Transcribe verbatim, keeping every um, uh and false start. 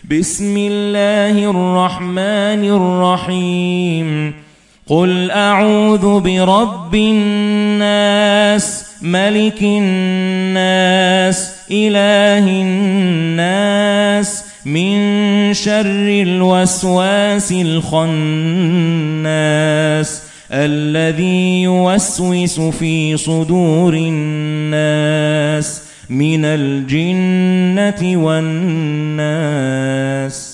بسم الله الرحمن الرحيم قل أعوذ برب الناس ملك الناس إله الناس من شر الوسواس الخناس الذي يوسوس في صدور الناس من الجنة والناس.